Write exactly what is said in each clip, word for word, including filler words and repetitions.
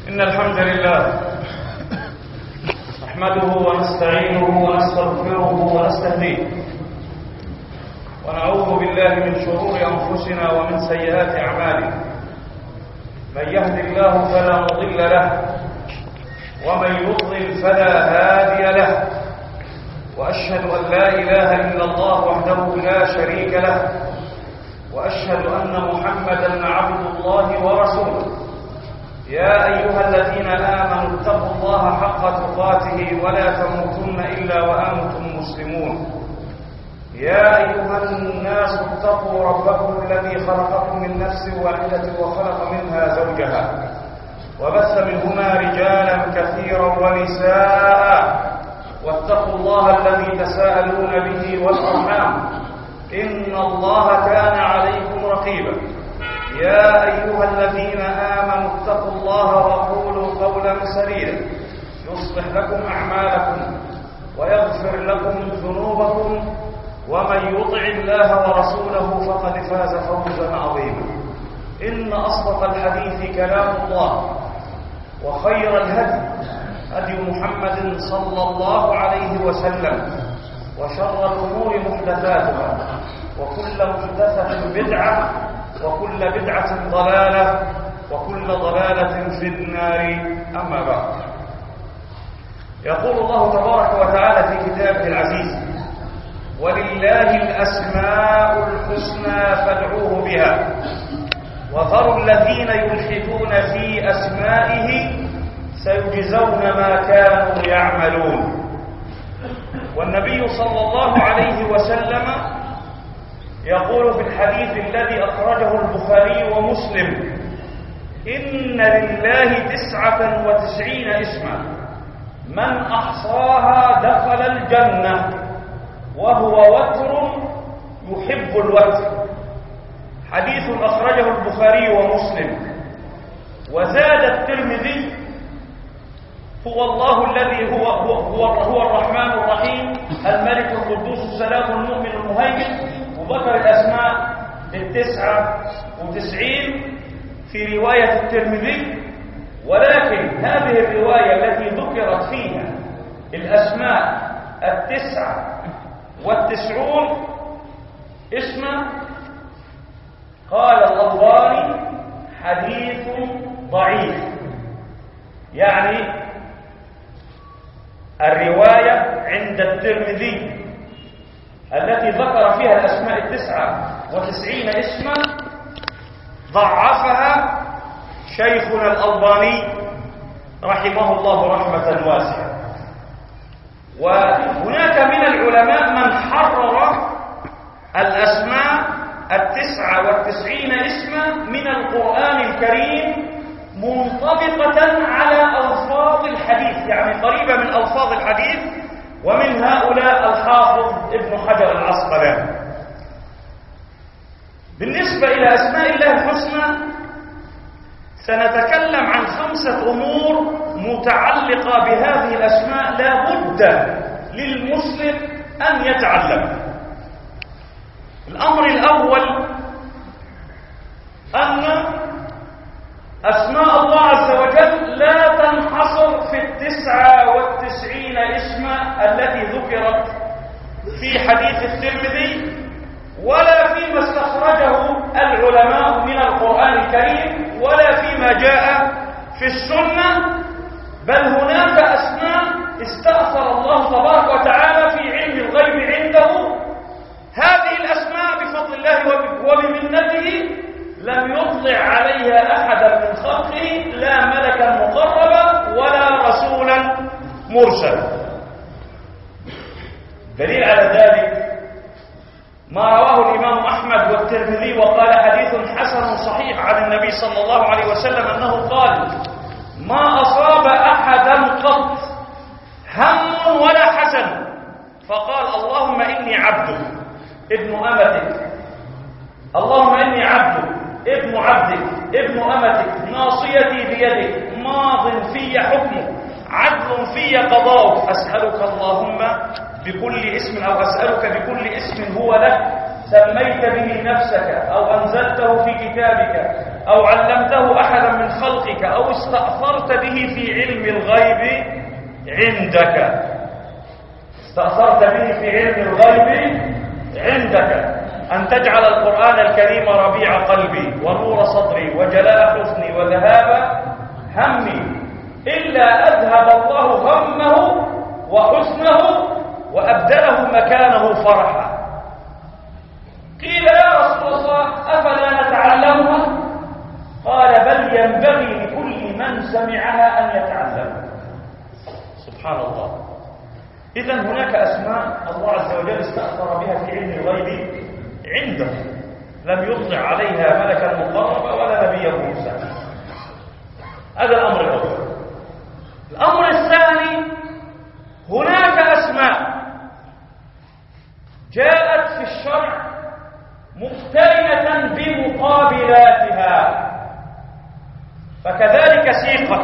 إن الحمد لله نحمده ونستعينه ونستغفره ونستهديه ونعوذ بالله من شرور أنفسنا ومن سيئات أعمالنا. من يهد الله فلا مضل له ومن يضلل فلا هادي له، وأشهد أن لا إله إلا الله وحده لا شريك له، وأشهد أن محمدًا عبد الله ورسوله. يا أيها الذين آمنوا اتقوا الله حق تقاته ولا تموتن إلا وأنتم مسلمون. يا أيها الناس اتقوا ربكم الذي خلقكم من نفس واحدة وخلق منها زوجها وبث منهما رجالا كثيرا ونساء، واتقوا الله الذي تساءلون به والأرحام إن الله كان عليكم رقيبا. يا أيها الذين آمنوا اتقوا الله وقولوا قولا سديدا يصلح لكم أعمالكم ويغفر لكم ذنوبكم، ومن يطع الله ورسوله فقد فاز فوزا عظيما. إن أصدق الحديث كلام الله، وخير الهدي هدي محمد صلى الله عليه وسلم، وشر الأمور محدثاتها، وكل محدثة بدعة، وكل بدعة ضلالة، وكل ضلالة في النار. أما بعد، يقول الله تبارك وتعالى في كتابه العزيز: ولله الأسماء الحسنى فادعوه بها وذروا الذين يلحدون في أسمائه سيجزون ما كانوا يعملون. والنبي صلى الله عليه وسلم يقول في الحديث الذي أخرجه البخاري ومسلم: إن لله تسعة وتسعين اسما من أحصاها دخل الجنة، وهو وتر يحب الوتر. حديث أخرجه البخاري ومسلم. وزاد الترمذي: هو الله الذي هو هو هو, هو الرحمن الرحيم الملك القدوس السلام المؤمن المهيمن، وذكر الأسماء التسعة وتسعين في رواية الترمذي. ولكن هذه الرواية التي ذكرت فيها الأسماء التسعة والتسعون اسما، قال الألباني: حديث ضعيف. يعني الرواية عند الترمذي التي ذكر فيها الأسماء التسعة وتسعين اسما ضعفها شيخنا الألباني رحمه الله رحمة واسعة. وهناك من العلماء من حرر الأسماء التسعة والتسعين اسما من القرآن الكريم منطبقة على ألفاظ الحديث، يعني قريبة من ألفاظ الحديث. ومن هؤلاء الحافظ ابن حجر العسقلاني. بالنسبة إلى أسماء الله الحسنى سنتكلم عن خمسة أمور متعلقة بهذه الأسماء لا بد للمسلم أن يتعلم. الأمر الأول أن أسماء الله عز وجل لا تنحصر في التسعة والتسعين اسما التي ذكرت في حديث الترمذي، ولا فيما استخرجه العلماء من القرآن الكريم، ولا فيما جاء في السنة. بل هناك أسماء استأثر الله تبارك وتعالى في علم الغيب عنده. هذه الأسماء بفضل الله وبمنته لم يطلع عليها أحدا من خلقه، لا ملكا مقربا ولا رسولا مرسلا. دليل على ذلك ما رواه الإمام أحمد والترمذي وقال: حديث حسن صحيح عن النبي صلى الله عليه وسلم أنه قال: ما أصاب أحدا قط هم ولا حزن فقال: اللهم إني عبدك ابن أمتك، اللهم إني عبدك ابن عبدك ابن أمتك، ناصيتي بيدك، ماض في حكمك، عدل في قضاؤك، أسألك اللهم بكل اسم أو أسألك بكل اسم هو لك سميت به نفسك أو أنزلته في كتابك أو علمته أحدا من خلقك أو استأثرت به في علم الغيب عندك استأثرت به في علم الغيب عندك أن تجعل القرآن الكريم ربيع قلبي ونور صدري وجلاء حزني وذهاب همي إلا أذهب الله همه وحزنه وأبدله مكانه فرحا. قيل يا رسول الله أفلا نتعلمها؟ قال بل ينبغي لكل من سمعها أن يتعلمها. سبحان الله. إذن هناك أسماء الله عز وجل استأثر بها في علم الغيب عنده لم يطلع عليها ملكا مقربا ولا نبيا مرسلا. هذا الأمر الأول. الأمر الثاني هناك أسماء جاءت في الشرع مقترنة بمقابلاتها فكذلك سيقت،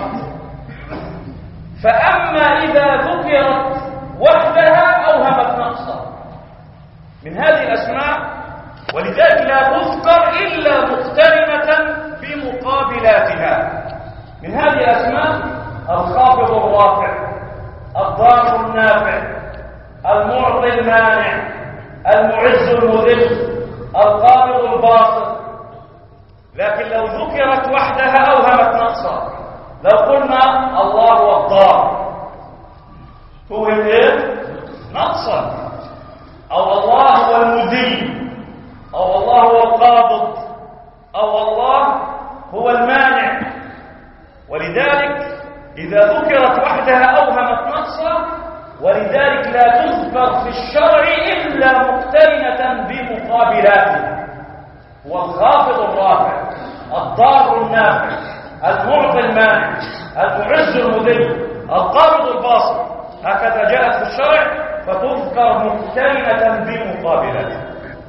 فأما إذا ذكرت وحدها أوهمت نقصا من هذه الأسماء، ولذلك لا تذكر إلا مقترنة بمقابلاتها. من هذه الأسماء الخافض الرافع، الضار النافع، المعطي المانع، المعز المذل، القابض الباسط. لكن لو ذكرت وحدها أوهمت نقصا. لو قلنا الله هو الضار توهم ايه؟ نقصا. أو الله هو المذل، أو الله هو القابض، أو الله هو المانع. ولذلك إذا ذكرت وحدها أوهمت نقصا، ولذلك لا تذكر في الشرع إلا مقترنة بمقابلاتها. هو الخافض الرافع، الضار النافع، المعطي المانع، المعز المذل، القابض الباسط. هكذا جاءت في الشرع فتذكر مقترنة بمقابلاتها.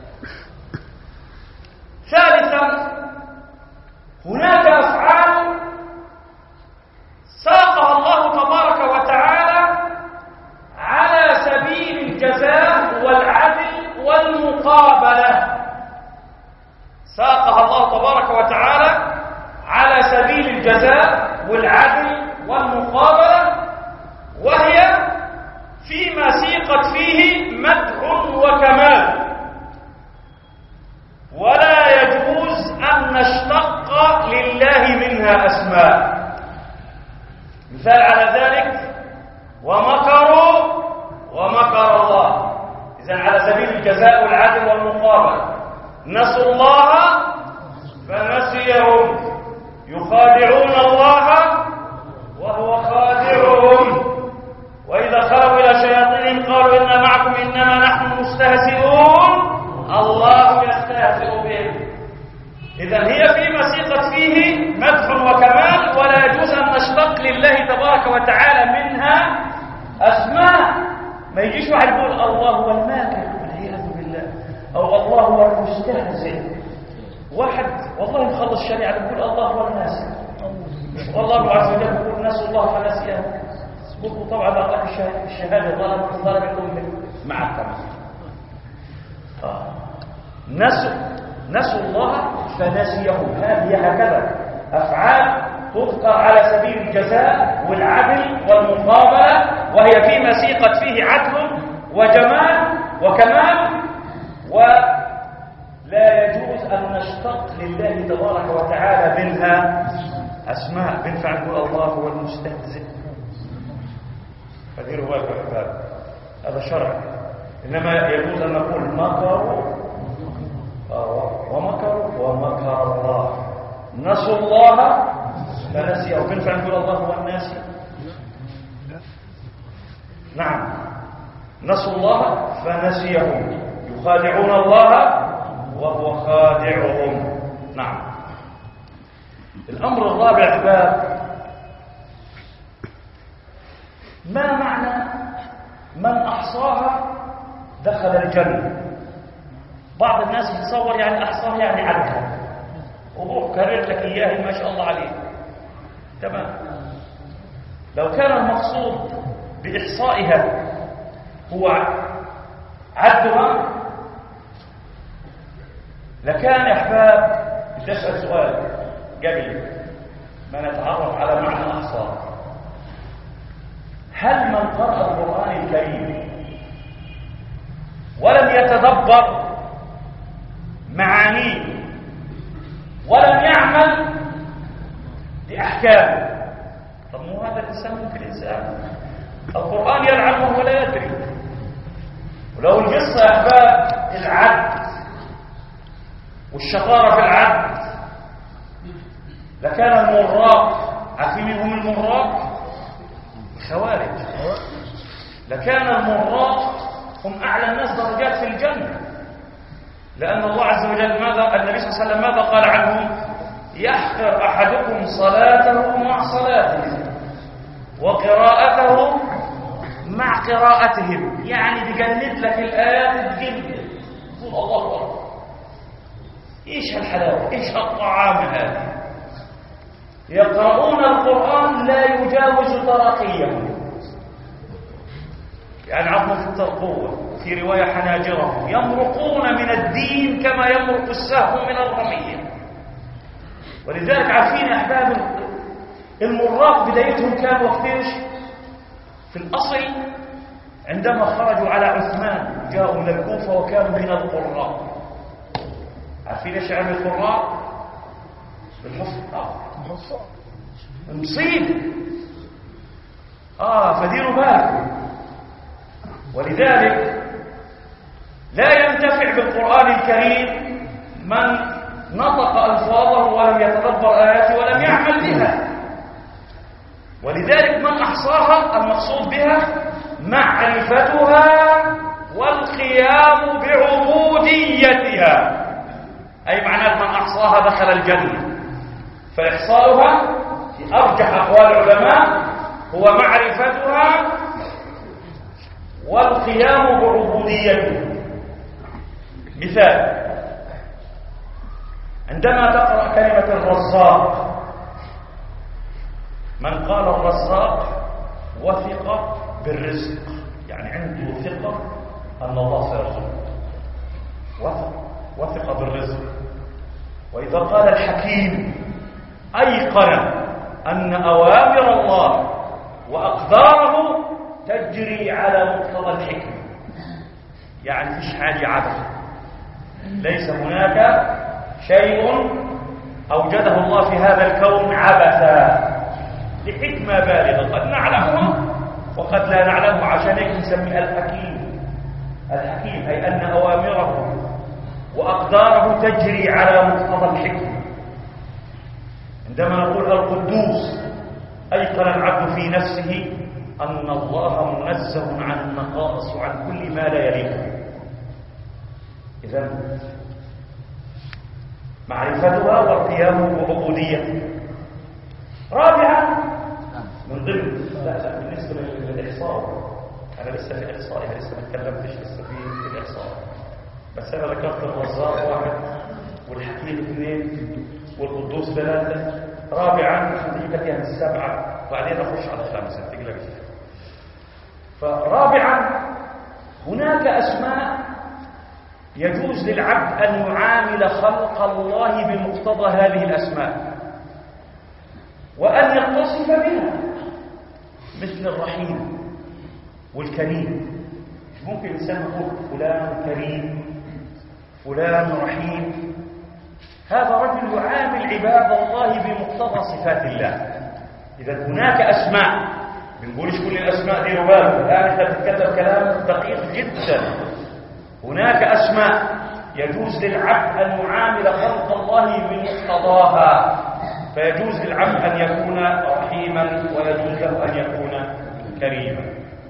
ثالثا هناك أفعال ساقها الله تبارك وتعالى على سبيل الجزاء والعدل والمقابلة. ساقها الله تبارك وتعالى على سبيل الجزاء والعدل والمقابلة، وهي فيما سيقت فيه مدح وكمال. ولا يجوز أن نشتق لله منها أسماء. مثال على ذلك ومكروا ومكر الله. إذن على سبيل الجزاء والعدل والمقابلة. نسوا الله فنسيهم يخادعون الله وهو خادعهم وإذا خلوا إلى شياطينهم قالوا إنا معكم إنما نحن مستهزئون الله يستهزئ بهم. إذن هي فيما سيقت فيه مدح وكمال، ولا يجوز أن نشتق لله تبارك وتعالى منها أسماء. ما يجيش واحد يقول الله هو الماكر والعياذ بالله، أو الله هو المستهزئ. واحد والله مخلص شريعة يقول الله هو الناس، والله عز وجل يقول نسوا الله فنسيهم. قلت طبعا أقل الشهادة ظلم ظلم الأمة مع الكلام. آه. نسوا نسوا الله فنسيهم. هذه هكذا أفعال تذكر على سبيل الجزاء والعدل والمقابلة، وهي فيما سيقت فيه عدل وجمال وكمال. ولا يجوز أن نشتق لله تبارك وتعالى منها أسماء. بنفع نقول الله هو المستهزئ. فديروا بالكم يا أحباب، هذا شرع. إنما يجوز أن نقول مكروا ومكروا ومكر الله. نسوا الله فنسي. أو بنفع نقول الله هو الناسي. نعم، نسوا الله فنسيهم يخادعون الله وهو خادعهم. نعم. الأمر الرابع أحباب، ما معنى من أحصاها دخل الجنة؟ بعض الناس يتصور يعني أحصاها يعني عدها، وروح كرر لك إياه ما شاء الله عليه. تمام. لو كان المقصود بإحصائها هو عدها لكان يا أحباب، تسأل سؤال قبل ما نتعرف على قرأ القرآن الكريم ولم يتدبر معانيه ولم يعمل بأحكامه، طب مو هذا الإنسان ممكن إنسان القرآن يلعن وهو لا يدري. ولو القصة يا أحباب العد والشطارة في العد لكان المراق، عارفين مين هم المراق؟ الخوارج. لكان المراق هم أعلى الناس درجات في الجنة، لأن الله عز وجل ماذا النبي صلى الله عليه وسلم ماذا قال عنهم؟ يحقر أحدكم صلاته مع صلاتهم وقراءته مع قراءتهم، يعني بيجلد لك الآيات تجلد تقول الله أكبر، إيش هالحلاوة، إيش هالطعام هذا. يقرؤون القرآن لا يجاوز تراقيهم، يعني عظم في الترقوة، في رواية حناجرهم، يمرقون من الدين كما يمرق السهم من الرمية. ولذلك عارفين يا أحباب المراق بدايتهم كان وقت ايش؟ في الأصل عندما خرجوا على عثمان جاءوا من الكوفة وكانوا من القراء. عارفين ايش يعني القراء؟ بالحفظ اه مصيبة اه فديروا بالكم. ولذلك لا ينتفع بالقرآن الكريم من نطق ألفاظه ولم يتدبر آياته ولم يعمل بها. ولذلك من أحصاها المقصود بها معرفتها والقيام بعبوديتها، أي معناه من أحصاها دخل الجنة. فإحصاؤها في أرجح أقوال العلماء هو معرفتها والقيام بعبوديتها. مثال، عندما تقرأ كلمة الرزاق، من قال الرزاق وثق بالرزق، يعني عنده ثقة أن الله سيرزقه، وثق وثق بالرزق. وإذا قال الحكيم أيقن أن أوامر الله وأقداره تجري على مقتضى الحكمة، يعني فيش حاجة عبث، ليس هناك شيء أوجده الله في هذا الكون عبثا، لحكمة بالغة قد نعلمها وقد لا نعلمها، عشان هيك نسميها الحكيم. الحكيم أي أن أوامره وأقداره تجري على مقتضى الحكمة. عندما نقول القدوس أيقن العبد في نفسه أن الله منزه عن النقائص وعن كل ما لا يليق. إذن معرفتها والقيام بعبوديتها. رابعا من ضمن لا لا بالنسبة للإحصاء، أنا لسه في الإحصاء، لسه ما تكلمتش لسه في الإحصاء، بس أنا ذكرت الرزاق واحد والحكيم اثنين والقدوس ثلاثة. رابعا هذه كانت السبعة، وبعدين نخش على الخامسة تقلقش. فرابعا هناك أسماء يجوز للعبد أن يعامل خلق الله بمقتضى هذه الأسماء وأن يتصف بها، مثل الرحيم والكريم. ممكن الإنسان يقول فلان كريم فلان رحيم، هذا رجل يعامل عباد الله بمقتضى صفات الله. إذا هناك أسماء، بنقولش كل الأسماء دي ربال، الآن إحنا بنتكلم كلام دقيق جدا. هناك أسماء يجوز للعبد أن يعامل خلق الله بمقتضاها، فيجوز للعبد أن يكون رحيما ويجوز له أن يكون كريما.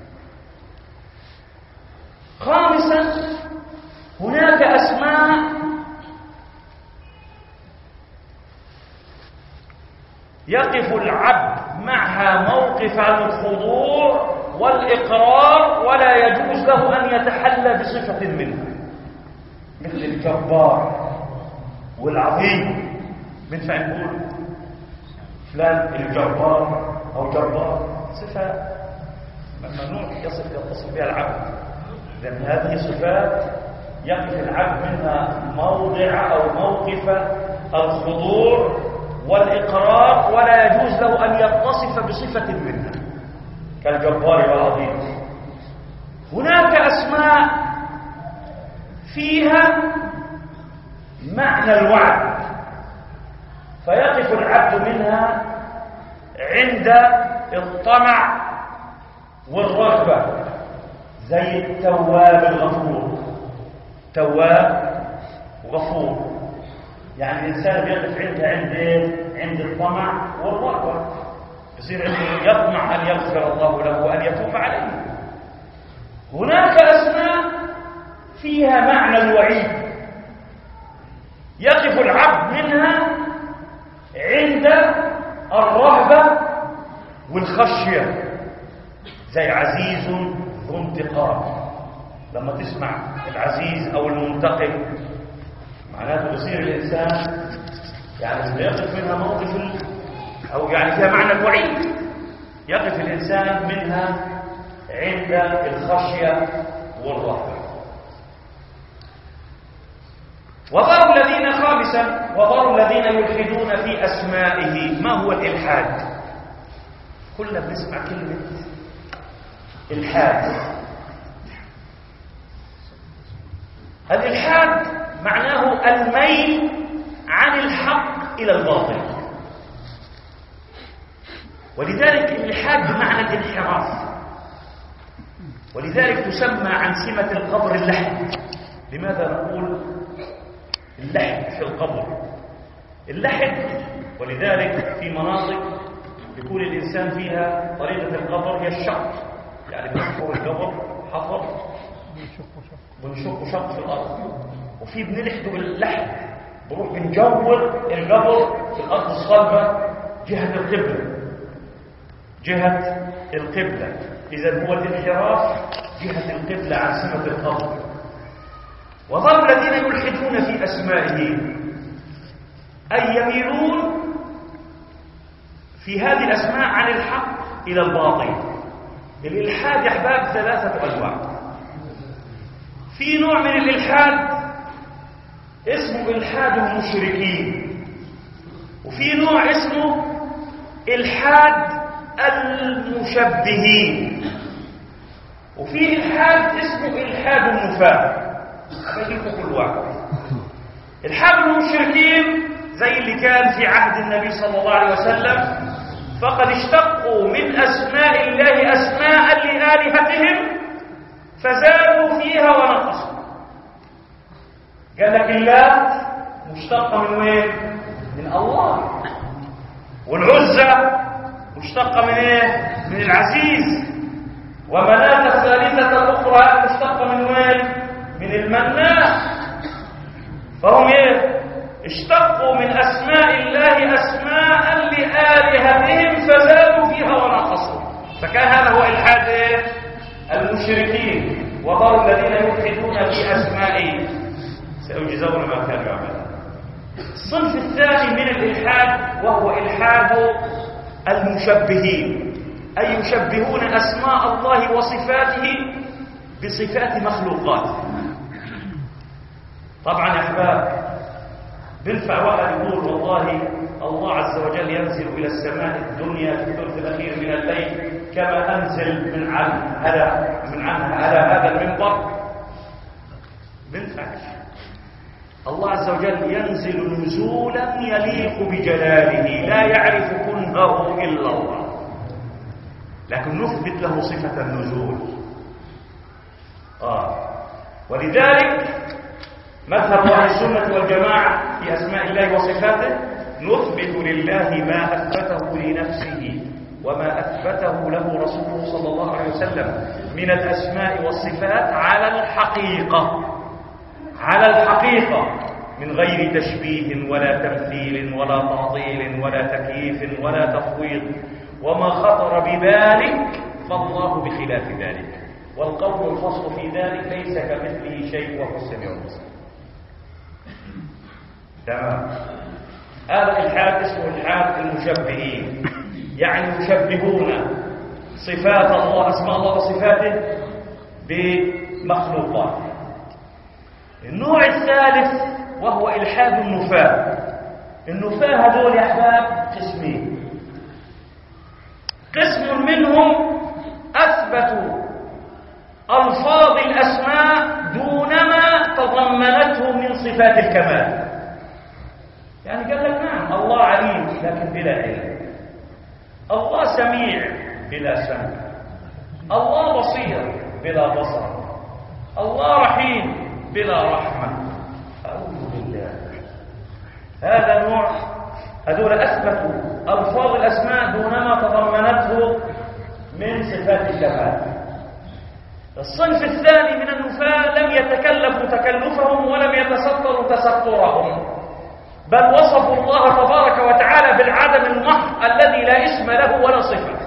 خامسا هناك أسماء يقف العبد معها موقف الخضوع والإقرار ولا يجوز له أن يتحلى بصفة منها، مثل الجبار والعظيم. بنفع نقول فلان الجبار أو جبار، صفة ممنوع يصف يتصف بها العبد، لأن هذه صفات يقف العبد منها موضع أو موقف الخضوع والإقرار ولا يجوز له أن يتصف بصفة منها، كالجبار والعظيم. فيها معنى الوعد، فيقف العبد منها عند الطمع والرغبة، زي التواب الغفور. تواب وغفور، يعني الإنسان بيقف عندها عند عند الطمع والرغبة، يصير عنده يطمع أن يغفر الله له وأن يتوب عليه. هناك أسماء فيها معنى الوعيد، يقف العبد منها عند الرهبة والخشية، زي عزيز ذو انتقام. لما تسمع العزيز أو المنتقم معناته يصير الإنسان يعني يقف منها موقف أو يعني فيها معنى الوعيد، يقف الإنسان منها عند الخشية والرهبة. وذروا الذين خامسا وذروا الذين يلحدون في أسمائه. ما هو الإلحاد؟ كلنا بنسمع كلمة إلحاد. الإلحاد معناه الميل عن الحق إلى الباطل، ولذلك الإلحاد بمعنى الانحراف، ولذلك تسمى عن سمة القبر اللحد. لماذا نقول اللحد في القبر؟ اللحد ولذلك في مناطق يكون الإنسان فيها طريقة القبر هي الشق، يعني بنحفر القبر حفر ونشق شق في الأرض، وفي بنلحده باللحد، بروح بنجور القبر في الأرض الصلبة جهة القبلة، جهة القبلة. إذا هو الانحراف جهة القبلة عن سمة القبر. وظل الذين يلحدون في أسمائه أي يميلون في هذه الأسماء عن الحق إلى الباطل. الإلحاد يا أحباب ثلاثة أنواع. في نوع من الإلحاد اسمه إلحاد المشركين، وفي نوع اسمه إلحاد المشبهين، وفي إلحاد اسمه إلحاد النفاة. أبديكم كل واحد. إلحاد المشركين زي اللي كان في عهد النبي صلى الله عليه وسلم، فقد اشتقوا من أسماء الله أسماء لآلهتهم فزادوا فيها ونقصوا. قال لك الله مشتقة من وين؟ من الله. والعزة مشتقة من ايه؟ من العزيز. ومناة الثالثة الأخرى مشتقة من وين؟ من المنان. فهم ايه؟ اشتقوا من أسماء الله أسماء لآلهتهم فزادوا فيها ونقصوا. فكان هذا هو إلحاد ايه؟ المشركين. وذروا الذين يلحدون في أسمائه سيجزون ما كانوا يعملون. الصنف الثاني من الإلحاد وهو إلحاد المشبهين، أي يشبهون أسماء الله وصفاته بصفات مخلوقاته. طبعا يا أحباب بنفع واحد يقول والله الله عز وجل ينزل إلى السماء الدنيا في الثلث الأخير من الليل كما أنزل من عن على من عن على هذا المنبر. بنفعش. الله عز وجل ينزل نزولا يليق بجلاله لا يعرف كنهه إلا الله، لكن نثبت له صفة النزول. آه. ولذلك مذهب أهل السنة والجماعة في أسماء الله وصفاته نثبت لله ما أثبته لنفسه وما أثبته له رسوله صلى الله عليه وسلم من الأسماء والصفات على الحقيقة، على الحقيقة من غير تشبيه ولا تمثيل ولا تعطيل ولا تكييف ولا تفويض. وما خطر ببالك فالله بخلاف ذلك، والقول الفصل في ذلك ليس كمثله شيء وهو السميع البصير. تمام. هذا الإلحاد اسمه إلحاد المشبهين، يعني يشبهون صفات الله أسماء الله وصفاته بمخلوقات. النوع الثالث وهو إلحاد النفاة. النفاة هذول يا أحباب قسمين. قسم منهم أثبتوا ألفاظ الأسماء دونما تضمن تضمنته من صفات الكمال. يعني قال لك نعم الله عليم لكن بلا علم، الله سميع بلا سمع، الله بصير بلا بصر، الله رحيم بلا رحمة. أعوذ بالله. هذا نوع، هذول أثبتوا ألفاظ الأسماء دون ما تضمنته من صفات الكمال. الصنف الثاني من النفاة لم يتكلفوا تكلفهم ولم يتستروا تسترهم، بل وصفوا الله تبارك وتعالى بالعدم المحض الذي لا اسم له ولا صفة.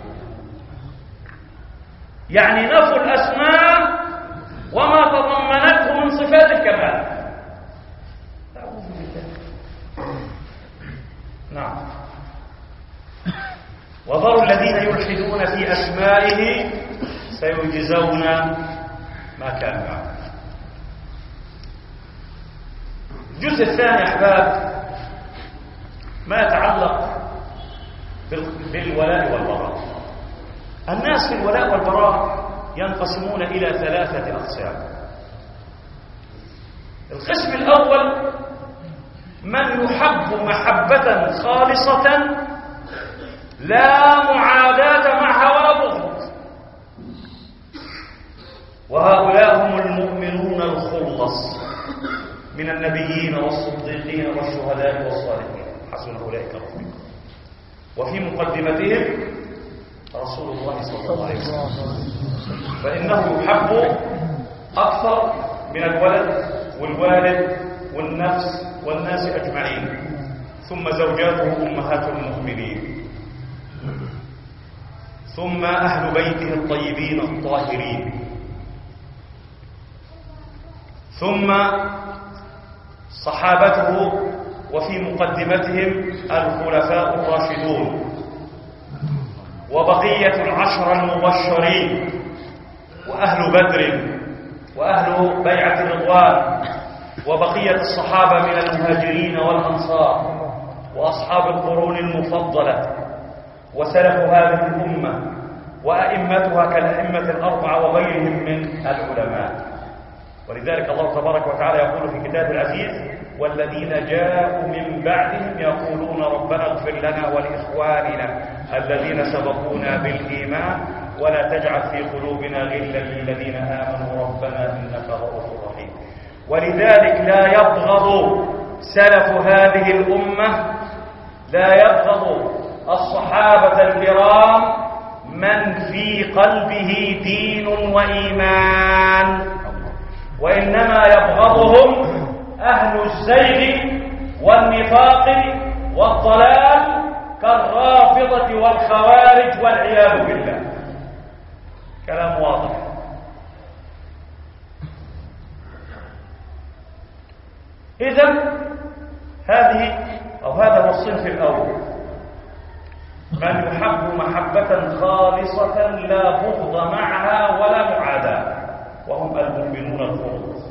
يعني نفوا الأسماء وما تضمنته من صفات الكمال. نعم. وذروا الذين يلحدون في أسمائه سيجزون ما كانوا يعملون. الجزء الثاني أحباب ما يتعلق بالولاء والبراء. الناس في الولاء والبراء ينقسمون إلى ثلاثة أقسام. القسم الأول من يحب محبة خالصة لا معاداة معها ولا بغض، وهؤلاء هم المؤمنون الخلص من النبيين والصديقين والشهداء والصالحين، حسن أولئك رفيقا. وفي مقدمتهم رسول الله صلى الله عليه وسلم، فإنه يحب أكثر من الولد والوالد والنفس والناس أجمعين، ثم زوجاته أمهات المؤمنين، ثم أهل بيته الطيبين الطاهرين، ثم صحابته وفي مقدمتهم الخلفاء الراشدون، وبقية العشر المبشرين، وأهل بدر، وأهل بيعة الرضوان، وبقية الصحابة من المهاجرين والأنصار، وأصحاب القرون المفضلة، وسلف هذه الأمة وأئمتها كالأئمة الأربعة وغيرهم من العلماء. ولذلك الله تبارك وتعالى يقول في كتابه العزيز: والذين جاءوا من بعدهم يقولون ربنا اغفر لنا ولإخواننا الذين سبقونا بالإيمان ولا تجعل في قلوبنا غلا للذين آمنوا ربنا إنك رؤوف رحيم. ولذلك لا يبغض سلف هذه الأمة، لا يبغض الصحابة الكرام من في قلبه دين وإيمان، وإنما يبغضهم أهل الزيغ والنفاق والضلال كالرافضة والخوارج والعياذ بالله. كلام واضح. إذن هذه أو هذا هو الصنف الأول، من يحب محبة خالصة لا بغض معها ولا معاداة، وهم المؤمنون الخلص.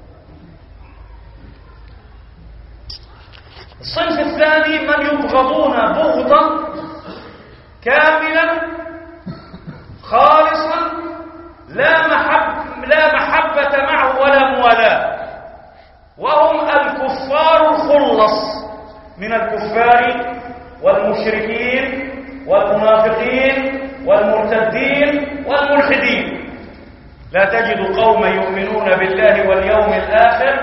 الصنف الثاني من يبغضون بغضا كاملا خالصا لا محب لا محبة معه ولا موالاة، وهم الكفار الخلص من الكفار والمشركين والمنافقين والمرتدين والملحدين. لا تجد قوما يؤمنون بالله واليوم الآخر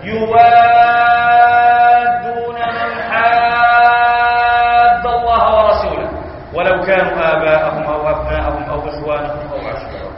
يوادون من حاد الله ورسوله ولو كانوا آباءهم أو أبناءهم أو إخوانهم أو عشيرتهم.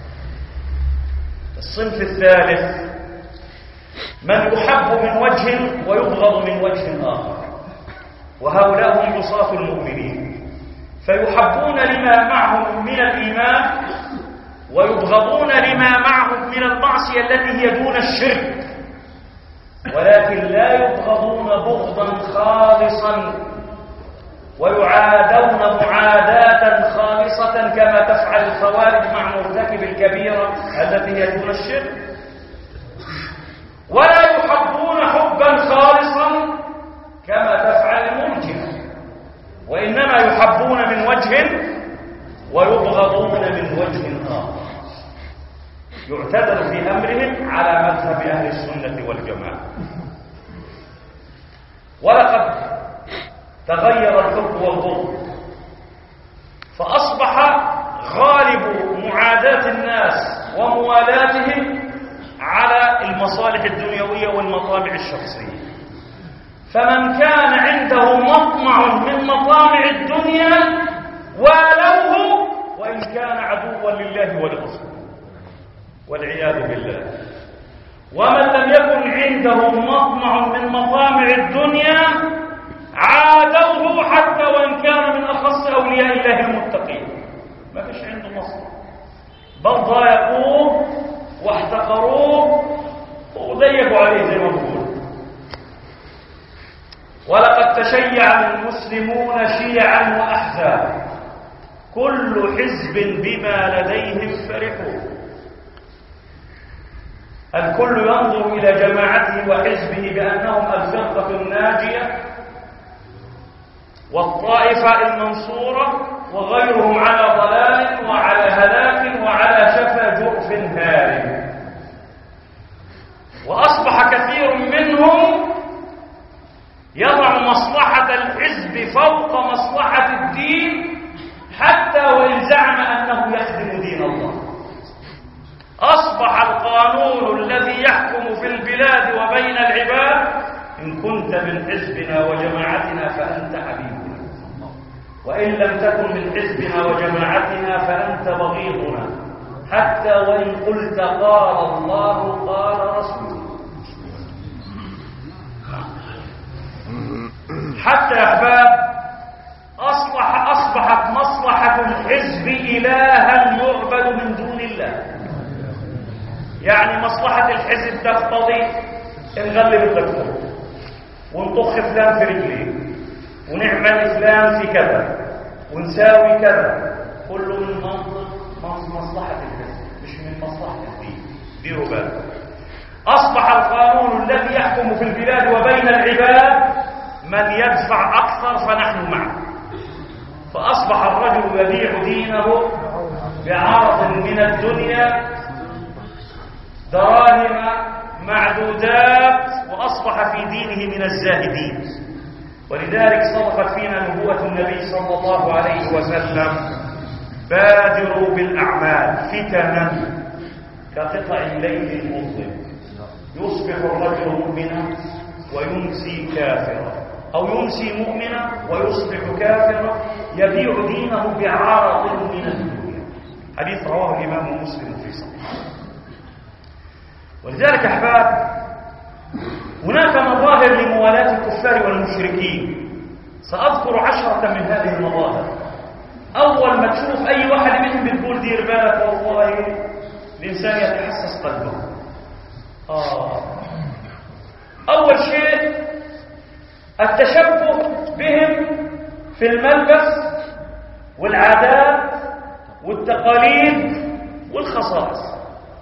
الصنف الثالث من يحب من وجه ويبغض من وجه آخر، وهؤلاء هم عصاة المؤمنين، فيحبون لما معهم من الإيمان ويبغضون لما معهم من المعصية التي هي دون الشرك، ولكن لا يبغضون بغضا خالصا ويعادون معاداة خالصة كما تفعل الخوارج مع مرتكب الكبيرة التي هي دون الشرك، ولا يحبون حبا خالصا كما تفعل المرجئة، وإنما يحبون من وجه ويبغضون من وجه آخر. يعتدل في أمرهم على مذهب أهل السنة والجماعة. ولقد تغير الحب والبغض، فأصبح غالب معاداة الناس وموالاتهم على المصالح الدنيوية والمطامع الشخصية. فمن كان عنده مطمع من مطامع الدنيا والوه وإن كان عدوا لله ولرسوله والعياذ بالله. ومن لم يكن عنده مطمع من مطامع الدنيا عادوه حتى وإن كان من أخص أولياء الله المتقين، ما فيش عنده مصلحة، بل ضايقوه واحتقروه وضيقوا عليه زي ما بقول. ولقد تشيع المسلمون شيعا وأحزابا كل حزب بما لديهم فرحون. الكل ينظر إلى جماعته وحزبه بأنهم الفرقة الناجية والطائفة المنصورة، وغيرهم على ضلال وعلى هلاك وعلى شفا جرف هار. وأصبح كثير منهم يضع مصلحة الحزب فوق مصلحة الدين، حتى وإن زعم أنه يخدم دين الله. أصبح القانون الذي يحكم في البلاد وبين العباد: إن كنت من حزبنا وجماعتنا فأنت حبيبنا، وإن لم تكن من حزبنا وجماعتنا فأنت بغيضنا، حتى وإن قلت قال الله قال رسوله. حتى يا أحباب أصبح أصبحت مصلحة الحزب إلها يعبد من دون الله. يعني مصلحة الحزب تقتضي نغلب الدكتور ونطخ فلان في رجليه ونعمل فلان في كذا ونساوي كذا، كله من منطق مصلحة الحزب مش من مصلحة الدين. ديروا بالكم. أصبح القانون الذي يحكم في البلاد وبين العباد: من يدفع أكثر فنحن معه. فأصبح الرجل يبيع دينه بعرض من الدنيا دراهم معدودات، وأصبح في دينه من الزاهدين. ولذلك صدقت فينا نبوة النبي صلى الله عليه وسلم: بادروا بالأعمال فتنا كقطع الليل المظلم، يصبح الرجل مؤمنا ويمسي كافرا، أو يمسي مؤمنا ويصبح كافرا، يبيع دينه بعرض من الدنيا. حديث رواه الإمام مسلم في صحيحه. ولذلك أحباب هناك مظاهر لموالاة الكفار والمشركين. سأذكر عشرة من هذه المظاهر. أول ما تشوف أي واحد منهم بتقول دير بالك والله الإنسان يتحسس قلبه. آه. أول شيء التشبه بهم في الملبس والعادات والتقاليد والخصائص.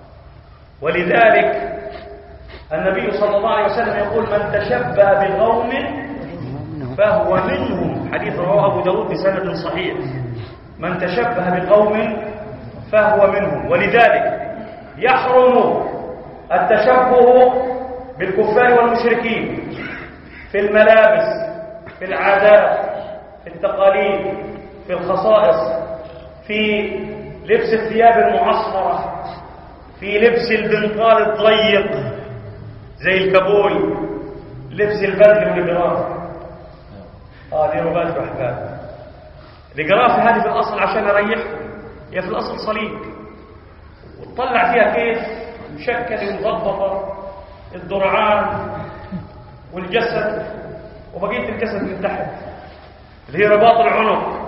ولذلك النبي صلى الله عليه وسلم يقول: من تشبه بقوم فهو منهم. حديث رواه أبو داود بسند صحيح. من تشبه بقوم فهو منهم. ولذلك يحرم التشبه بالكفار والمشركين في الملابس، في العادات، في التقاليد، في الخصائص، في لبس الثياب المعصفرة، في لبس البنطال الضيق زي الكابول، لبس البدل والجراف. اه دي رباط واحباب. الجراف هذه في الاصل عشان اريحكم، هي في الاصل صليب، وتطلع فيها كيف مشكل ومضبطه الذرعان والجسد وبقيه الجسد من تحت، اللي هي رباط العنق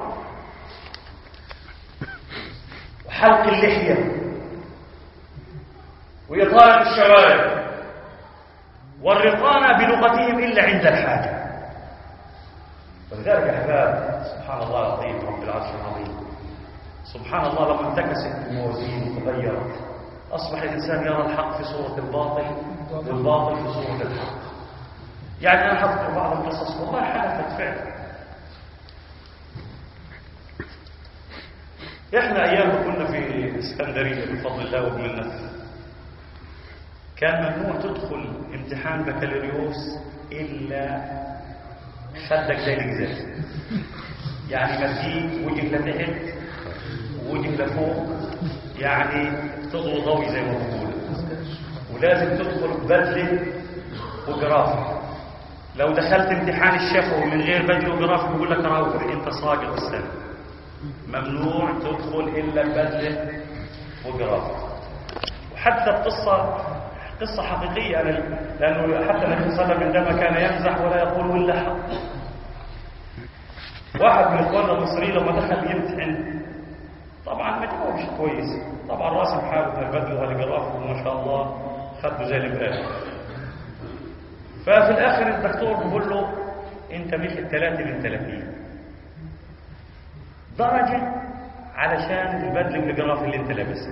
وحلق اللحيه وإطالة الشوارب والرقانة بلغتهم إلا عند الحاجة. ولذلك يا أحباب سبحان الله العظيم رب العرش العظيم، سبحان الله لما انتكست الموازين وتغيرت، أصبح الإنسان يرى الحق في صورة الباطل والباطل في صورة الحق. يعني أنا أذكر بعض القصص والله حدثت فعلا. إحنا أيام كنا في اسكندرية بفضل الله وبمنه، كان ممنوع تدخل امتحان بكالوريوس إلا خدك زي الجزاز، يعني مديك وجه لتحت ووجه لفوق، يعني تضوي ضوي زي ما بقول، ولازم تدخل بدلة وجرافة. لو دخلت امتحان الشفوي من غير بدلة وجرافة بيقول لك روح انت ساقط السنة، ممنوع تدخل إلا بدلة وجرافة. وحتى القصة قصة حقيقية، لأنه حتى النبي صلى الله عليه وسلم عندما كان يمزح ولا يقول إلا حق. واحد من إخواننا المصريين لما دخل يمتحن طبعا ما جاوبش كويس، طبعا راسم حاله من البدل وهالجرافة وما شاء الله خده زي الإبرة. ففي الآخر الدكتور بيقول له أنت مثل الثلاثة من ثلاثين درجة علشان البدل والجرافة اللي أنت لابسها،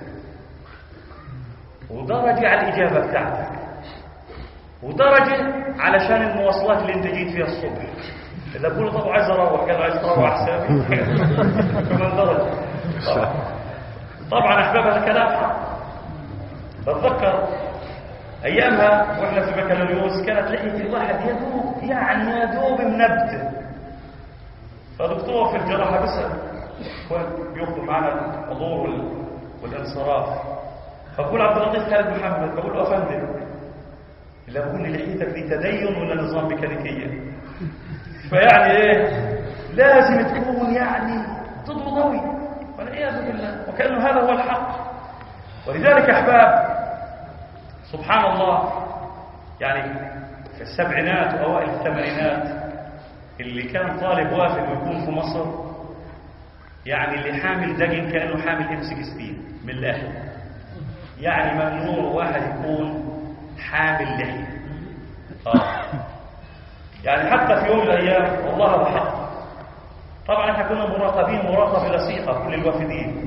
ودرجة على الإجابة بتاعتك، ودرجة علشان المواصلات اللي أنت جيت فيها الصبح. إذا بقول طب عايز أروح، قال عايز تروح حسابي كمان درجة. طبعا, طبعا أحباب هذا الكلام حق. بتذكر أيامها وإحنا في بكالوريوس كانت لحية الواحد يدوب، يعني يدوب منبت. فدكتور في الجراحة بسأل بياخذوا معنا الحضور والانصراف، فبقول عبد اللطيف خالد محمد، بقول له أفندم إلا بقول لي لحيتك دي تدين ولا نظام ميكانيكية؟ فيعني إيه لازم تكون يعني تضوي ضوي، والعياذ بالله، وكأنه هذا هو الحق. ولذلك أحباب سبحان الله، يعني في السبعينات وأوائل الثمانينات اللي كان طالب وافد ويكون في مصر، يعني اللي حامل دقن كأنه حامل ام ستاشر من الآخر، يعني ممنوع واحد يكون حامل لحية. آه. يعني حتى في يوم من الأيام والله هذا حق، طبعا احنا كنا مراقبين مراقبة لصيقة كل الوافدين،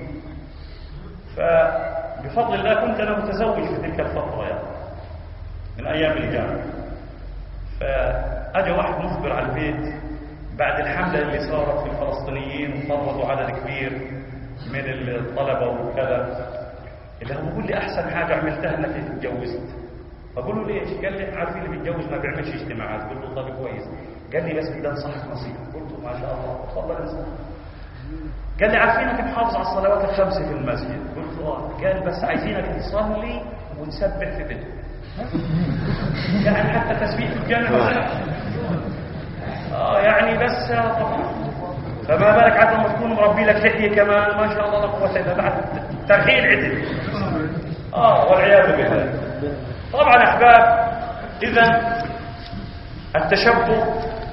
فبفضل الله كنت أنا متزوج في تلك الفترة يعني من أيام الجامعة. فأجى واحد مخبر على البيت بعد الحملة اللي صارت في الفلسطينيين وفرضوا عدد كبير من الطلبة وكذا، اللي هو بيقول لي أحسن حاجة عملتها أنك اتجوزت. فقول له ليش؟ قال لي عارفين اللي بيتجوز ما بيعملش اجتماعات. قلت له طيب كويس. قال لي بس بدي انصحك نصيحة. قلت له ما شاء الله تفضل انصح. قال لي عارفينك محافظ على الصلوات الخمسة في المسجد. قلت له اه. قال بس عايزينك تصلي ونسبح في بيتك. يعني حتى تسبيح الجامع اه يعني بس طبعا، فما بالك عاد لما تكون مربي لك لحية كمان ما شاء الله لا قوة الا بالله، ترحيل عدل اه والعياذ بالله. طبعا احباب، اذا التشبه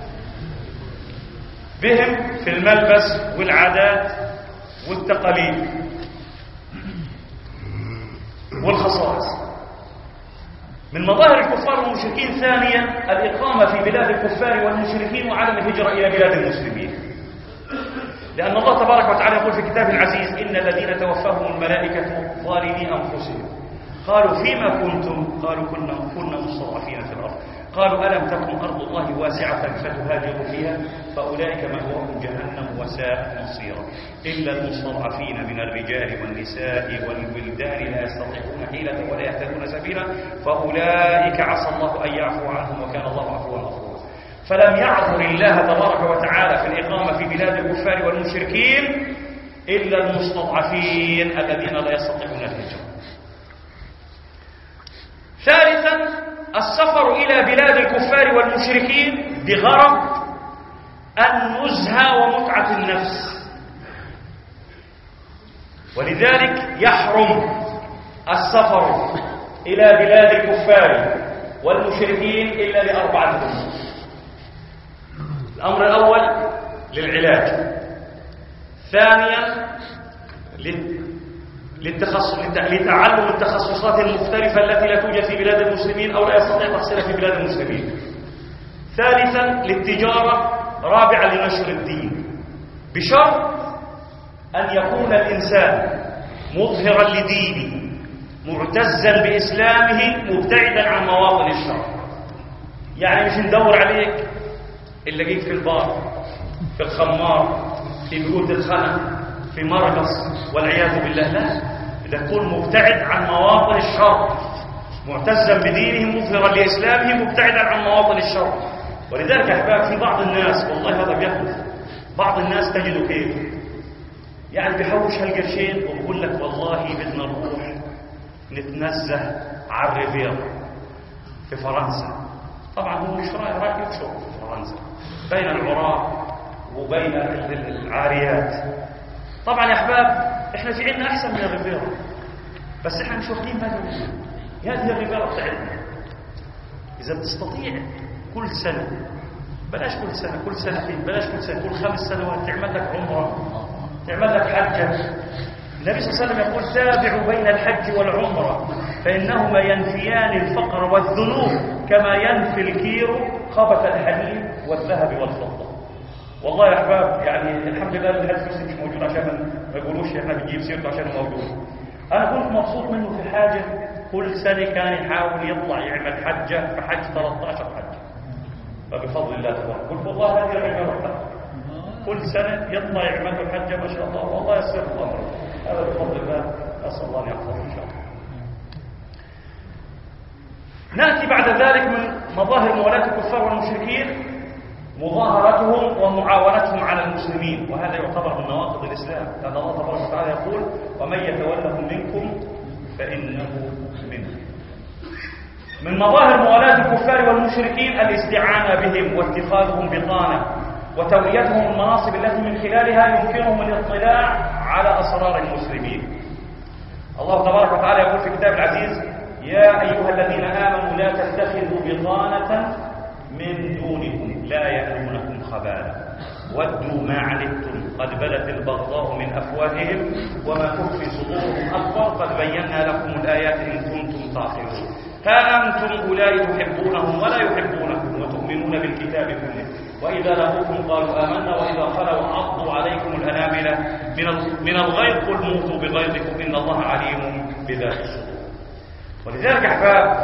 بهم في الملبس والعادات والتقاليد والخصائص من مظاهر الكفار والمشركين. ثانيا الإقامة في بلاد الكفار والمشركين وعدم الهجرة إلى بلاد المسلمين، لأن الله تبارك وتعالى يقول في كتابه العزيز إن الذين توفاهم الملائكة ظالمي أنفسهم قالوا فيما كنتم؟ قالوا كنا كنا مستضعفين في الأرض. قالوا ألم تكن أرض الله واسعة فتهاجروا فيها فأولئك مأواهم جهنم وساءت مصيرا إلا المستضعفين من الرجال والنساء والولدان لا يستطيعون حيلة ولا يهتدون سبيلا فأولئك عسى الله أن يعفو عنهم وكان الله عفوا غفورا. فلم يعذر الله تبارك وتعالى في الإقامة في بلاد الكفار والمشركين إلا المستضعفين الذين لا يستطيعون الهجرة. ثالثا السفر إلى بلاد الكفار والمشركين بغرض النزهة ومتعة النفس، ولذلك يحرم السفر إلى بلاد الكفار والمشركين إلا لأربعة أمور. الأمر الأول للعلاج، ثانيا للتخصص لتعلم التخصصات المختلفة التي لا توجد في بلاد المسلمين أو لا يستطيع تحصيلها في بلاد المسلمين، ثالثا للتجارة، رابعا لنشر الدين، بشرط أن يكون الإنسان مظهرا لدينه معتزا بإسلامه مبتعدا عن مواطن الشر. يعني مش ندور عليك اللي جيت في البار، في الخمار، في بيوت الخنا، في مرقص والعياذ بالله، لا، إذا تكون مبتعد عن مواطن الشر معتزا بدينهم مظهرا لإسلامهم مبتعدا عن مواطن الشر. ولذلك يا أحباب في بعض الناس والله هذا بيحدث، بعض الناس تجده كيف يعني بيحوش هالقرشين وبقول لك والله بدنا نروح نتنزه على الريفيرا في فرنسا. طبعا هو مش رايح يكشف في فرنسا بين العراة وبين العاريات. طبعا يا أحباب احنا في عندنا أحسن من الريفيرا، بس احنا مش واخدين بالنا. هذه الريفيرا بتاعتنا إذا بتستطيع كل سنة، بلاش كل سنة، كل سنتين، بلاش كل سنة، كل خمس سنوات تعمل لك عمرة، تعمل لك حجة. النبي صلى الله عليه وسلم يقول تابعوا بين الحج والعمرة فإنهما ينفيان الفقر والذنوب كما ينفي الكير خبث الحديد والذهب والفضة. والله يا أحباب يعني الحمد لله الحديث مش موجود عشان ما يقولوش احنا بنجيب سيرته عشان موجود. أنا كنت مبسوط منه في حاجة، كل سنة كان يحاول يطلع يعمل حجة في حج ثلاثة عشر حجة فبفضل الله تبارك. قلت والله هذه العبارة كل سنة يطلع يعمل له حجة ما شاء الله والله يسر الأمر. هذا بفضل الله، أسأل الله أن يحفظه إن شاء الله. نأتي بعد ذلك من مظاهر موالاة الكفار والمشركين مظاهرتهم ومعاونتهم على المسلمين، وهذا يعتبر من نواقض الإسلام، لأن الله تبارك وتعالى يقول ومن يتولهم منكم فإنه منهم. من مظاهر موالاة الكفار والمشركين الاستعانة بهم واتخاذهم بطانة وتوليتهم المناصب التي من خلالها يمكنهم الاطلاع على أسرار المسلمين. الله تبارك وتعالى يقول في كتاب العزيز يا أيها الذين آمنوا لا تتخذوا بطانة من دونكم لا يألونكم خبالا ودوا ما عنتم قد بدت البغضاء من أفواههم وما تخفي صدورهم أكبر قد بينا لكم الآيات إن كنتم تعقلون. ها أنتم أولئك تحبونهم ولا يحبونكم وتؤمنون بالكتاب كله وإذا لقوكم قالوا آمنا وإذا خلوا عضوا عليكم الأنامل من الغيظ قل موتوا بغيظكم إن الله عليم بذات الصدور. ولذلك أحباب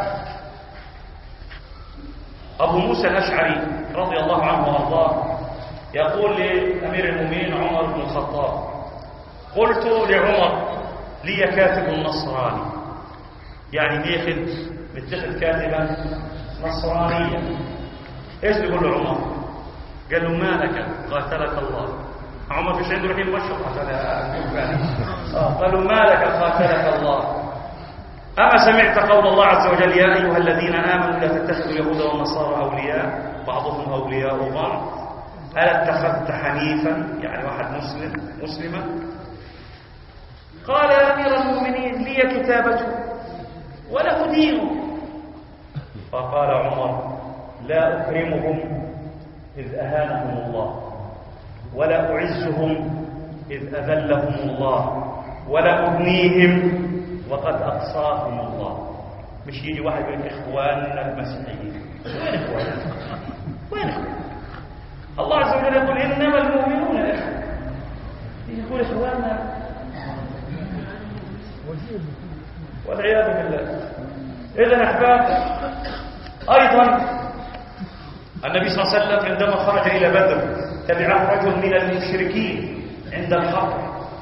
أبو موسى الأشعري رضي الله عنه وأرضاه يقول لأمير المؤمنين عمر بن الخطاب قلت لعمر لي كاتب نصراني، يعني بياخذ متخذ كاتبا نصرانيا. ايش بيقول له عمر؟ قال له ما لك قاتلك الله. عمر مش عنده الحين مشهور عشان اه قالوا ما لك قاتلك الله أما سمعت قول الله عز وجل يا أيها الذين آمنوا لا تتخذوا اليهود والنصارى أولياء بعضهم أولياء بعض ألا اتخذت حنيفا يعني واحد مسلم مسلما؟ قال يا أمير المؤمنين لي كتابته وله دينه. فقال عمر لا أكرمهم إذ أهانهم الله ولا أعزهم إذ أذلهم الله ولا أبنيهم وقد أقصاهم الله. مش يجي واحد يقول إخواننا المسيحيين، وين إخواننا؟ وين إخواننا؟ الله عز وجل يقول إنما المؤمنون إخوة، يقول إخواننا والعياذ بالله. إذن أحباب أيضا النبي صلى الله عليه وسلم عندما خرج إلى بدر تبعه رجل من المشركين عند الحرب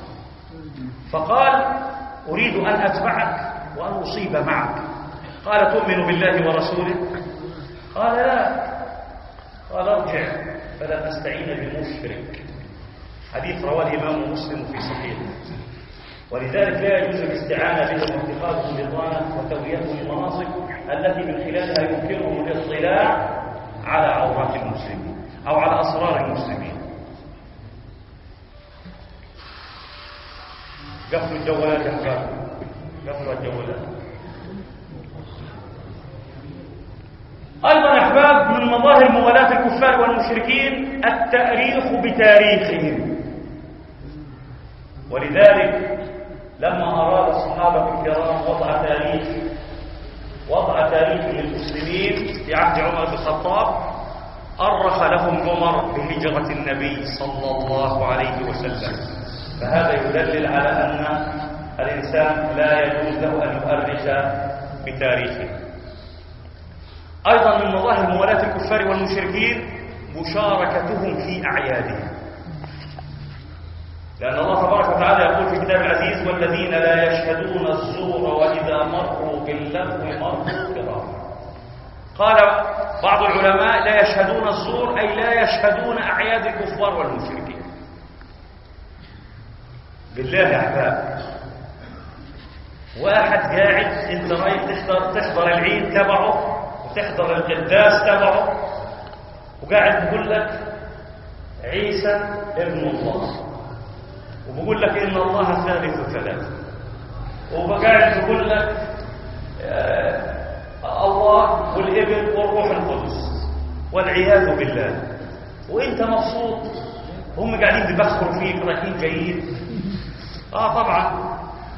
فقال أريد أن أتبعك وأن أصيب معك. قال تؤمن بالله ورسوله؟ قال لا. قال ارجع فلا تستعين بمشرك. حديث رواه الإمام مسلم في صحيحه. ولذلك لا يجوز الاستعانة بهم واتخاذهم بطانة وتوليتهم المناصب التي من خلالها يمكنهم الاطلاع على عورات المسلمين أو على أسرار المسلمين. قفلوا الجوالات يا حباب، قفلوا الجوالات. أيضا يا أحباب من مظاهر موالاة الكفار والمشركين التأريخ بتاريخهم. ولذلك لما أراد الصحابة الكرام وضع تاريخ وضع تاريخ للمسلمين في عهد عمر بن الخطاب أرخ لهم عمر بهجرة النبي صلى الله عليه وسلم. فهذا يدلل على أن الإنسان لا يجوز له أن يؤرخ بتاريخه. أيضا من مظاهر موالاة الكفار والمشركين مشاركتهم في أعيادهم، لأن الله تبارك وتعالى يقول في كتاب الكتاب العزيز والذين لا يشهدون الزور وإذا مروا باللغو مروا كراما. قال بعض العلماء لا يشهدون الزور أي لا يشهدون أعياد الكفار والمشركين. بالله يا أحباب، واحد قاعد انت رايح تحضر تحضر العيد تبعه وتحضر القداس تبعه وقاعد بيقول لك عيسى ابن الله، وبقول لك ان الله ثالث ثلاثه، وقاعد بيقول لك آه الله والابن والروح القدس والعياذ بالله، وانت مبسوط. هم قاعدين بيبخروا فيك رايحين جايين. اه طبعا.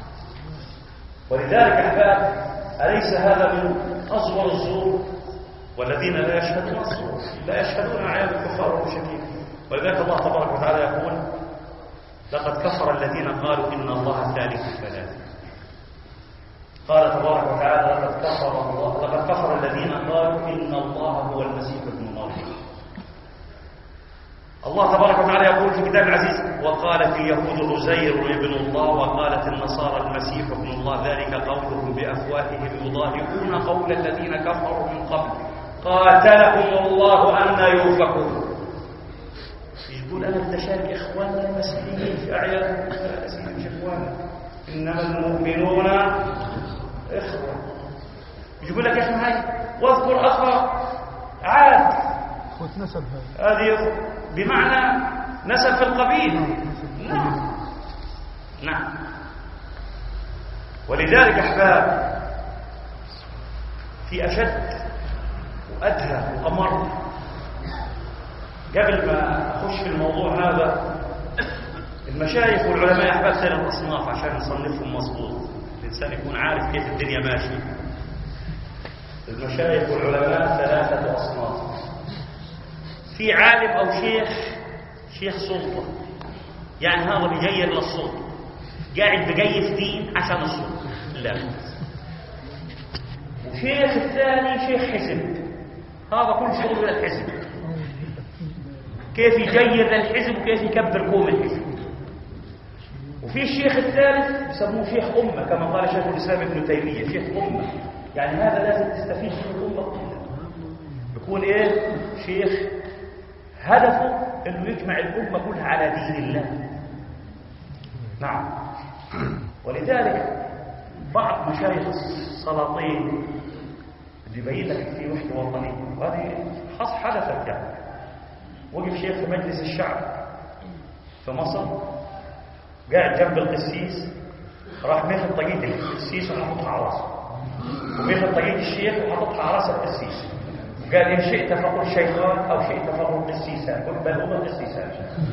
ولذلك احباب، اليس هذا من اصغر الزور؟ والذين لا يشهدون الزور لا يشهدون اعياد الكفار والمشركين. ولذلك الله تبارك وتعالى يقول لقد كفر الذين قالوا ان الله ثالث ثلاثه. قال تبارك وتعالى لقد كفر الله لقد كفر الذين قالوا ان الله هو المسيح ابن مريم. الله تبارك وتعالى يقول في كتاب العزيز وقالت اليهود عزير ابن الله وقالت النصارى المسيح ابن الله ذلك قولهم بافواههم يضاهئون قول الذين كفروا من قبل قاتلهم الله أن يوفقون. يقول أنا بدي أشارك إخواننا المسيحيين في أعياد المسيحيين، مش إخواننا، إنما المؤمنون إخوة. يقول لك يا أخي هاي واذكر أخا عاد، نسب هذه بمعنى نسب في القبيل. نعم نعم. ولذلك أحباب في أشد وأدهى وأمر، قبل ما أخش في الموضوع هذا، المشايخ والعلماء أحباب ثلاث أصناف عشان نصنفهم مظبوط، الإنسان يكون عارف كيف الدنيا ماشية. المشايخ والعلماء ثلاثة أصناف. في عالم أو شيخ، شيخ سلطة، يعني هذا بيغير للسلطة، قاعد بيقيف دين عشان السلطة، لا. وشيخ الثاني شيخ حزب، هذا كل شغله للحزب، كيف يغير للحزب وكيف يكبر قوم الحزب. وفي الشيخ الثالث يسموه شيخ أمة، كما قال شيخ الإسلام ابن تيمية، شيخ أمة، يعني هذا لازم تستفيد من الأمة كلها. يكون إيه؟ شيخ هدفه أنه يجمع الأمة كلها على دين الله. نعم. ولذلك بعض مشايخ السلاطين اللي يبين لك في وحدة وطنية، وهذه خاص حدثت يعني. وقف شيخ في مجلس الشعب في مصر، قاعد جنب القسيس، راح ماخذ طاقية القسيس وحطها على راسه، وماخذ طاقية الشيخ وحطها على راس القسيس، وقال إن شئت فقل شيخان أو شئت فقل قسيسان، قل بل هما قسيسان.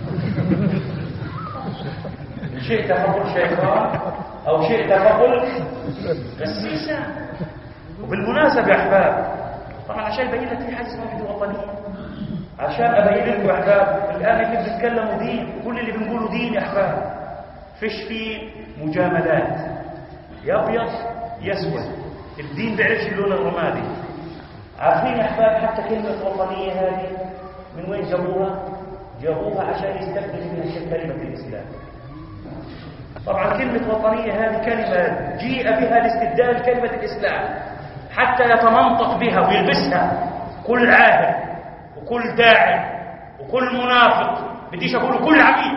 إن شئت فقل شيخان أو شئت فقل قسيسان. وبالمناسبة يا أحباب، طبعا عشان يبين لك في حاجة اسمها وحدة وطنية، عشان أبين لكم يا أحباب، الآن اللي بنتكلموا دين، كل اللي بنقوله دين يا أحباب، فيش فيه مجاملات، يا أبيض يا أسود، الدين بيعرفش اللون الرمادي. عارفين يا أحباب حتى كلمة وطنية هذه من وين جابوها؟ جابوها عشان يستخدم فيها كلمة الإسلام. طبعا كلمة وطنية هذه كلمة جيء بها لاستبدال كلمة الإسلام حتى يتمنطق بها ويلبسها كل عاهل وكل داعي وكل منافق، بديش أقول كل عبيد.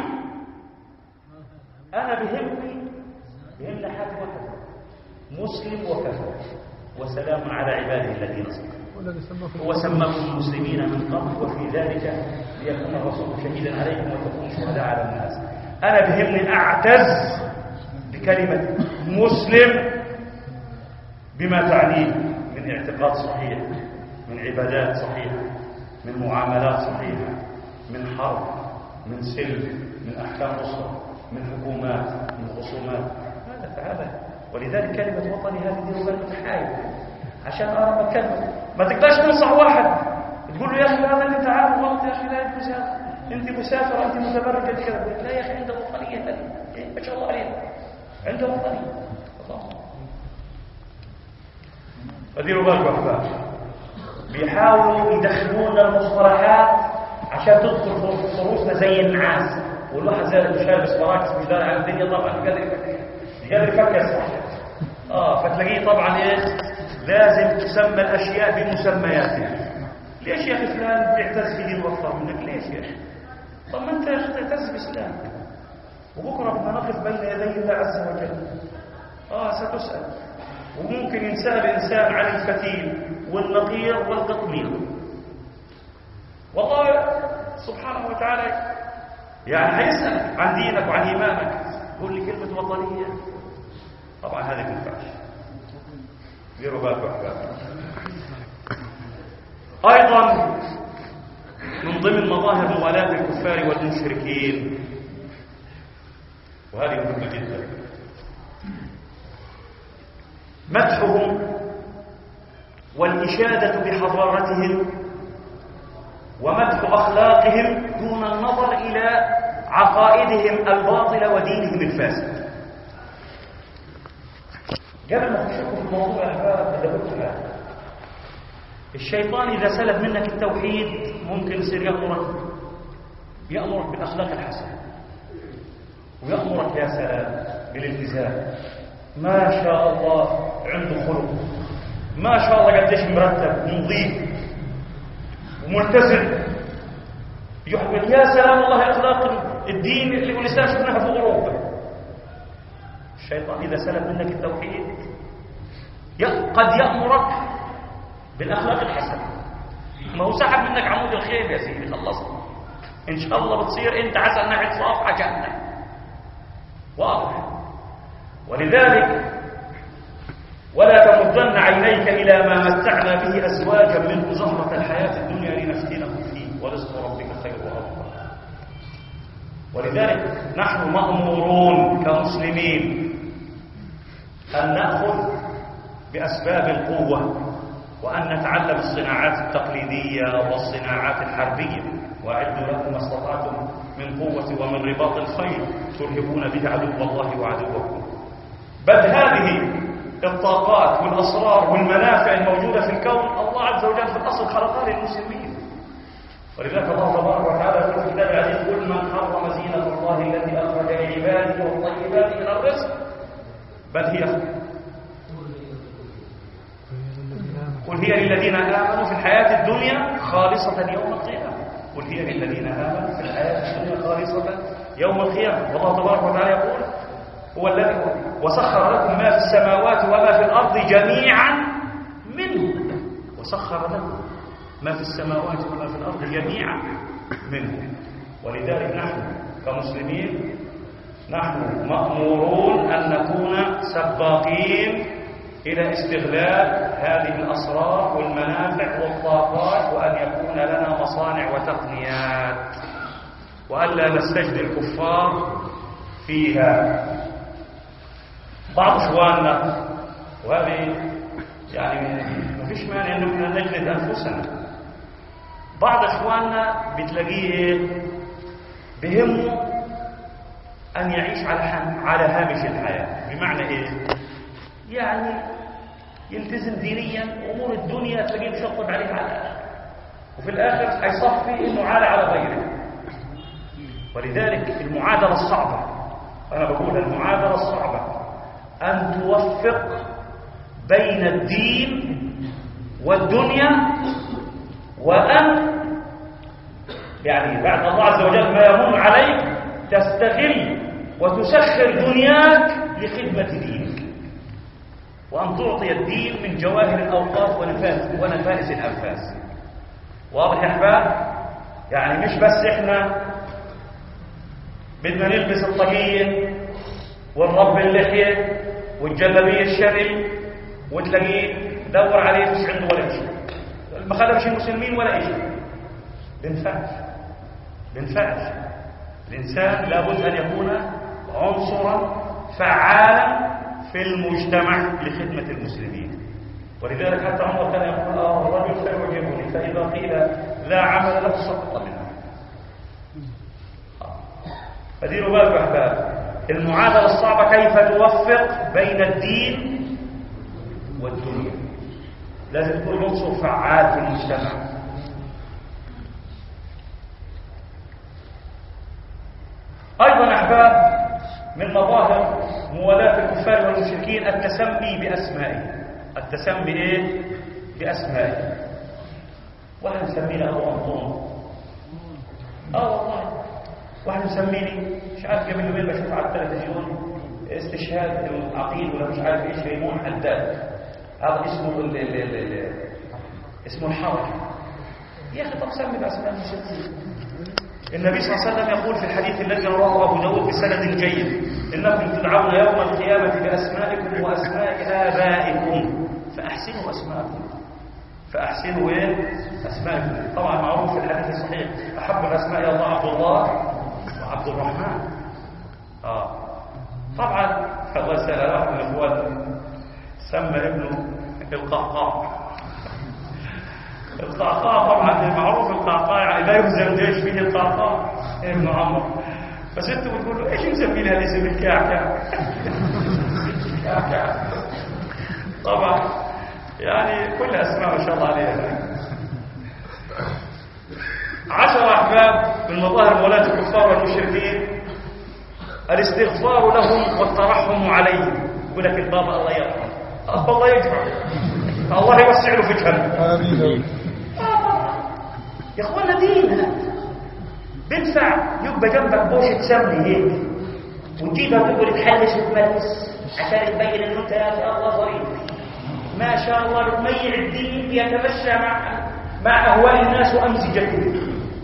أنا بهمني بهمنا حاجة واحدة، مسلم وكفر وسلام على عباده الذين صدقوا. هو سماكم مسلمين من قبل وفي ذلك ليكون الرسول شهيدا عليكم وتكونوا شهداء على الناس. أنا بهمني أعتز بكلمة مسلم بما تعنيه من اعتقاد صحيح، من عبادات صحيحة، من معاملات صحيحة، من حرب، من سلم، من أحكام أسرة، من حكومات، من خصومات. هذا فهذا. ولذلك كلمة وطني هذه دي كلمة تحايل، عشان أنا بتكلم ما تقدرش تنصح واحد تقول له يا أخي هذا اللي أنت عارف غلط، يا أخي لا أنت مسافر، أنت مسافر، أنت متبرج كذا. لا يا أخي عنده وطنية هذه، ما شاء الله عليه عنده وطنية. أديروا بالكم أحباب، بيحاولوا يدخلون المصطلحات عشان تدخل في رؤوسنا زي النعاس والواحد زي مش لابس مراكز مش داري على الدنيا طبعا قادر قادر يفكر اه فتلاقيه طبعا ايه لازم تسمى الاشياء بمسمياتها. ليش يا اخي فلان بيعتز بدين اكثر منك؟ ليش يا اخي؟ طب ما انت تعتز باسلامك وبكره بدنا نقف بين يدي الله عز وجل اه ستسال. وممكن ينسال الانسان عن الفتيل والنقير والقطمير، والله سبحانه وتعالى يعني هيسأل عن دينك وعن إيمانك. قول لي كلمة وطنية، طبعا هذه ما تنفعش. ديروا بالكم أحباب. أيضا من ضمن مظاهر موالاة الكفار والمشركين، وهذه مهمة جدا، مدحهم والإشادة بحضارتهم ومدح أخلاقهم دون النظر إلى عقائدهم الباطلة ودينهم الفاسد. قبل ما تشوفوا في الموضوع الأحباب اللي قلت لها، الشيطان إذا سلب منك التوحيد ممكن يصير يأمرك يأمرك بالأخلاق الحسنة، ويأمرك يا سلام بالالتزام. ما شاء الله عنده خلق، ما شاء الله قديش مرتب ونظيف وملتزم، يحمل يا سلام الله اخلاق الدين اللي والاسلام شفناها في اوروبا. الشيطان اذا سلب منك التوحيد قد يامرك بالاخلاق الحسنه. ما هو سحب منك عمود الخير يا سيدي، خلصنا ان شاء الله بتصير انت حسن ناحيه صافحه جهنم، واضح. ولذلك ولا تمدن عينيك إلى ما متعنا به أزواجا منه زهرة الحياة الدنيا لنفتنهم فيه ورزق ربك خير وأبقى. ولذلك نحن مأمورون كمسلمين أن نأخذ بأسباب القوة، وأن نتعلم الصناعات التقليدية والصناعات الحربية. وأعدوا لكم ما استطعتم من قوة ومن رباط الخيل ترهبون به عدو الله وعدوكم. بل هذه الطاقات والأسرار والمنافع الموجودة في الكون الله عز وجل في الأصل خلقها للمسلمين. ولذلك الله تبارك وتعالى يقول في كتابه العزيز: قل من حرم زينة الله التي أخرج لعباده والطيبات من الرزق بل هي قل هي للذين آمنوا في الحياة الدنيا خالصة يوم القيامة. قل هي للذين آمنوا في الحياة الدنيا خالصة يوم القيامة. والله تبارك وتعالى يقول: هو الذي وسخر لكم ما في السماوات وما في الأرض جميعا منه. وسخر لكم ما في السماوات وما في الأرض جميعا منه. ولذلك نحن كمسلمين نحن مأمورون أن نكون سباقين إلى استغلال هذه الأسرار والمنافع والطاقات، وأن يكون لنا مصانع وتقنيات، وألا نستجد الكفار فيها. بعض إخواننا، وهذه يعني ما فيش مانع أننا نجلد أنفسنا، بعض إخواننا بتلاقيه بهمه أن يعيش على على هامش الحياة. بمعنى إيه؟ يعني يلتزم دينيا، أمور الدنيا تلاقيه مشطب عليه على الآخر، وفي الآخر هيصفي إنه عالى على غيره. ولذلك المعادلة الصعبة، أنا بقول المعادلة الصعبة أن توفق بين الدين والدنيا، وأن يعني بعد الله عز وجل ما يمن عليك تستغل وتسخر دنياك لخدمة دينك، وأن تعطي الدين من جواهر الأوقات ونفائس الأنفاس. واضح يا أحباب؟ يعني مش بس إحنا بدنا نلبس الطاقية والرب اللحية والجلبية الشرعي وتلاقيه دور عليه مش عنده ولا شيء، ما خلفش المسلمين ولا شيء. بنفعش بنفعش الإنسان لابد أن يكون عنصرا فعالا في المجتمع لخدمة المسلمين. ولذلك حتى عمر كان يقول: آه الرجل خير وجهه، فإذا قيل لا عمل له سقط منه. فديروا بالكم يا أحباب، المعادلة الصعبة كيف توفق بين الدين والدنيا. لازم تكون عنصر فعال في المجتمع. أحباب من مظاهر موالاة الكفار والمشركين التسمي بأسمائه. التسمي إيه؟ بأسمائه. واحد مسميني أبو أنطون، آه والله واحد مسميني مش عارف قبل يومين بشوف على التلفزيون استشهاد العقيد ولا مش عارف ايش ريمون حداد، هذا اسمه ال ال ال ال اسمه الحركة. يا أخي طب سمي بأسماء المشركين. النبي صلى الله عليه وسلم يقول في الحديث الذي رواه أبو داود بسند جيد: إنكم تدعون يوم القيامة بأسمائكم وأسماء آبائكم فأحسنوا أسماءكم. فأحسنوا إيه؟ أسماءكم. طبعا معروف في الحديث الصحيح: أحب الأسماء إلى الله عبد الله وعبد الرحمن. آه طبعا الله يسأل واحد من الأخوان سمى ابنه القعقاع. القعقاع طبعا معروف القعقاع يعني لا يهزم جيش فيه القعقاع ابن عمرو، بس انتوا بتقولوا ايش مسمين هالاسم الكعكع؟ كعكع طبعا يعني كل اسماء ما شاء الله عليها. عشر احباب من مظاهر مولاة الكفار والمشركين الاستغفار لهم والترحم عليهم. يقول لك البابا الله يرحمه، الله يجمع، الله يوسع له في جهنم. امين. يا اخوانا دين بيدفع يبقى جنبك بوشة سمن هيك وتجيبها تقول تحلش وتملس عشان تبين ان انت يا شاء الله ظريف ما شاء الله بتميع الدين يتمشى مع مع اهواء الناس وامزجتهم.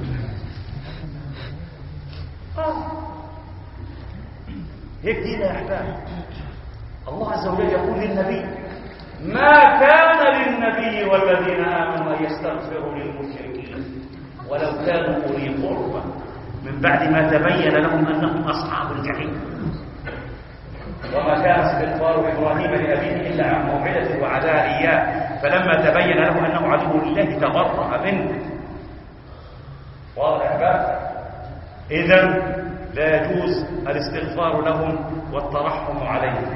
آه. هيك دين يا احباب. الله عز وجل يقول للنبي: ما كان للنبي والذين آمنوا أن يستغفروا للمشركين ولو كانوا أولي قربى من بعد ما تبين لهم أنهم أصحاب الجحيم. وما كان استغفار إبراهيم لأبيه إلا عن موعدة وعدها إياه فلما تبين له أنه عدو لله تبرأ منه. واضح يا أحباب؟ إذن لا يجوز الاستغفار لهم والترحم عليهم.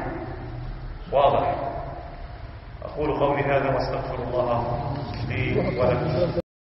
واضح؟ أقول قولي هذا واستغفر الله لي ولكم.